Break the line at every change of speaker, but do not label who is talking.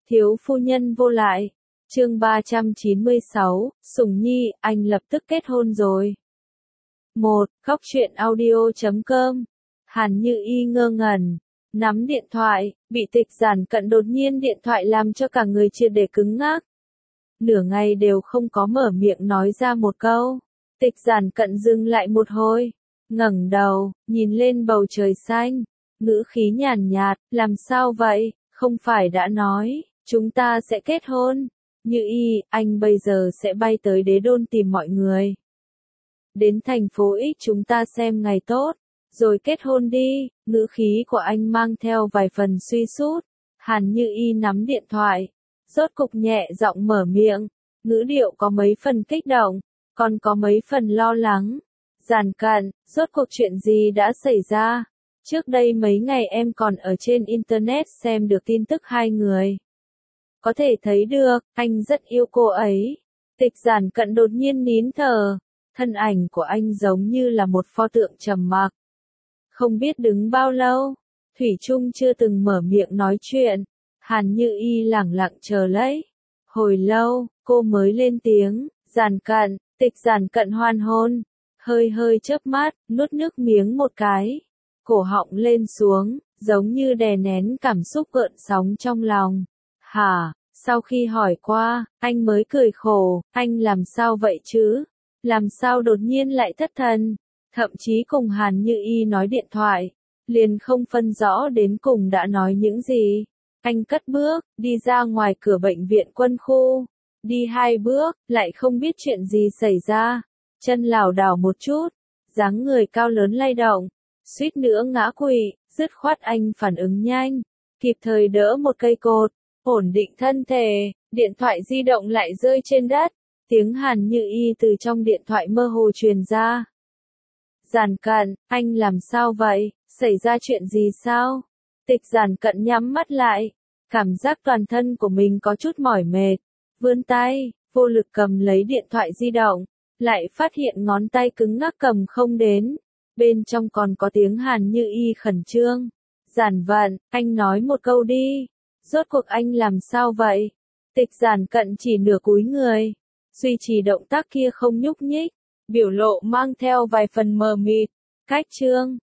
Thiếu phu nhân vô lại. Chương 396, Sùng Nhi, anh lập tức kết hôn rồi. 1. Góc truyện audio.com. Hàn Như Y ngơ ngẩn, nắm điện thoại, bị Tịch Giản Cận đột nhiên điện thoại làm cho cả người triệt để cứng ngắc. Nửa ngày đều không có mở miệng nói ra một câu. Tịch Giản Cận dừng lại một hồi, ngẩng đầu, nhìn lên bầu trời xanh, ngữ khí nhàn nhạt, làm sao vậy, không phải đã nói, chúng ta sẽ kết hôn. Như Y, anh bây giờ sẽ bay tới Đế Đôn tìm mọi người. Đến thành phố X chúng ta xem ngày tốt, rồi kết hôn đi, ngữ khí của anh mang theo vài phần suy sút. Hàn Như Y nắm điện thoại, rốt cục nhẹ giọng mở miệng, ngữ điệu có mấy phần kích động, còn có mấy phần lo lắng. Giản Cận, rốt cuộc chuyện gì đã xảy ra? Trước đây mấy ngày em còn ở trên Internet xem được tin tức hai người. Có thể thấy được, anh rất yêu cô ấy. Tịch Giản Cận đột nhiên nín thở, thân ảnh của anh giống như là một pho tượng trầm mặc. Không biết đứng bao lâu, thủy chung chưa từng mở miệng nói chuyện. Hàn Như Y lẳng lặng chờ lấy. Hồi lâu, cô mới lên tiếng, Giản Cận. Tịch Giản Cận hoan hôn, hơi hơi chớp mắt, nuốt nước miếng một cái. Cổ họng lên xuống, giống như đè nén cảm xúc gợn sóng trong lòng. Hả? Sau khi hỏi qua, anh mới cười khổ, anh làm sao vậy chứ? Làm sao đột nhiên lại thất thần? Thậm chí cùng Hàn Như Y nói điện thoại, liền không phân rõ đến cùng đã nói những gì. Anh cất bước, đi ra ngoài cửa bệnh viện quân khu. Đi 2 bước, lại không biết chuyện gì xảy ra. Chân lảo đảo một chút, dáng người cao lớn lay động, suýt nữa ngã quỵ, dứt khoát anh phản ứng nhanh, kịp thời đỡ một cây cột, ổn định thân thể, điện thoại di động lại rơi trên đất, tiếng Hàn Như Y từ trong điện thoại mơ hồ truyền ra. Giản Cận, anh làm sao vậy, xảy ra chuyện gì sao? Tịch Giản Cận nhắm mắt lại, cảm giác toàn thân của mình có chút mỏi mệt, vươn tay, vô lực cầm lấy điện thoại di động, lại phát hiện ngón tay cứng ngắc cầm không đến, bên trong còn có tiếng Hàn Như Y khẩn trương. Giản Vận, anh nói một câu đi, rốt cuộc anh làm sao vậy? Tịch Giản Cận chỉ nửa cúi người, duy trì động tác kia không nhúc nhích, biểu lộ mang theo vài phần mờ mịt. Cách chương